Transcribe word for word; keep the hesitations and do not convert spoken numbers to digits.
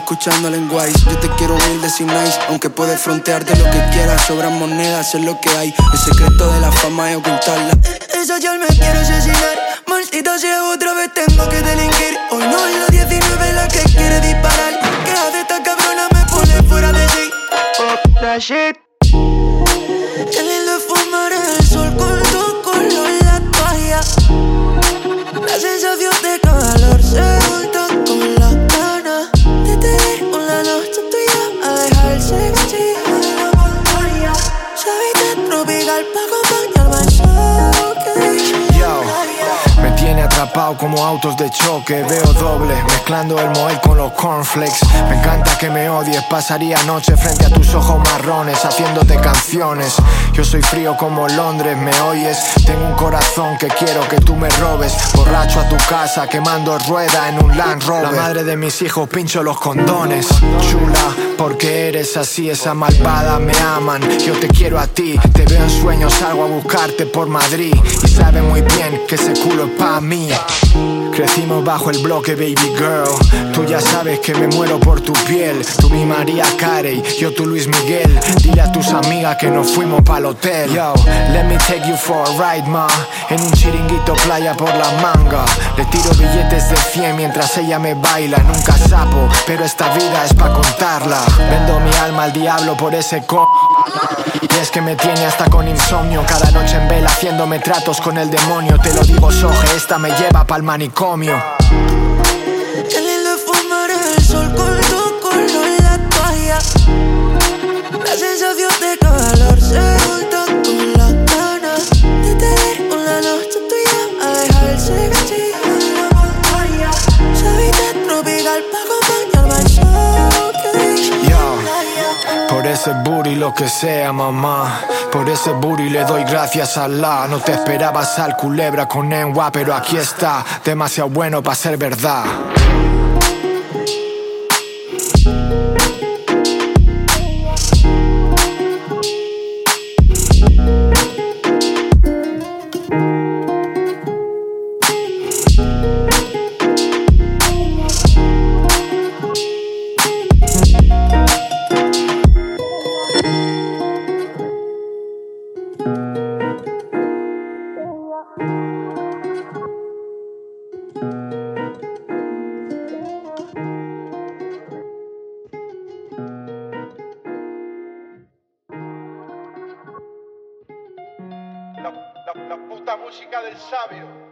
escuchando Lenguays. Yo te quiero humilde sin nice, aunque puedes frontearte lo que quieras. Sobran monedas, es lo que hay. El secreto de la fama es ocultarla. Esa chal me quiere asesinar. Maldita sea, otra vez tengo que delinquir. Hoy no es la diecinueve la que quiere disparar. ¿Qué hace esta cabrona? Me pone fuera de sí. Fuck that shit. Qué lindo es fumar en el sol con tu color la toalla. La sensación de calor se junta con la gana de tener una noche tuya a dejarse así en la pantalla. Suavita tropical pa' acompañarme al choque. Yo, me tiene atrapado como autos de choque. Veo doble, mezclando el Moët con los cornflakes. Me encanta que me odies, pasaría noche frente a tus ojos marrones haciéndote canciones. Yo soy frío como Londres, ¿me oyes? Tengo un corazón que quiero que tú me robes. Borracho a tu casa, quemando rueda en un Land Rover. La madre de mis hijos pincho los condones. Chula, porque eres así, esa malvada me aman. Yo te quiero a ti, te veo en sueños, salgo a buscarte por Madrid. Y sabe muy bien que ese culo es pa' mí. Crecimos bajo el bloque, baby girl. Tú ya sabes que me muero por tu piel. Tú mi María Carey, yo tu Luis Miguel. Dile a tus amigas que nos fuimos pa'l hotel. Yo, let me take you for a ride, ma. En un chiringuito playa por la manga. Le tiro billetes de cien mientras ella me baila. Nunca sapo, pero esta vida es pa' contarla. Vendo mi alma al diablo por ese co... Y es que me tiene hasta con insomnio. Cada noche en vela haciéndome tratos con el demonio. Te lo digo, Soje, esta me lleva pa'l manicomio. Qué lindo es fumar en el sol con tu color la toalla. La sensación de calor se junta con la gana de tener una noche tuya a dejarse así en la pantalla. Suavita tropical pa' acompañarme al choque. Yo, por ese booty lo que sea, mamá. Por ese booty le doy gracias a Allah. No te esperabas al culebra con Enwa, pero aquí está. Demasiado bueno para ser verdad. La, la, la puta música del sabio.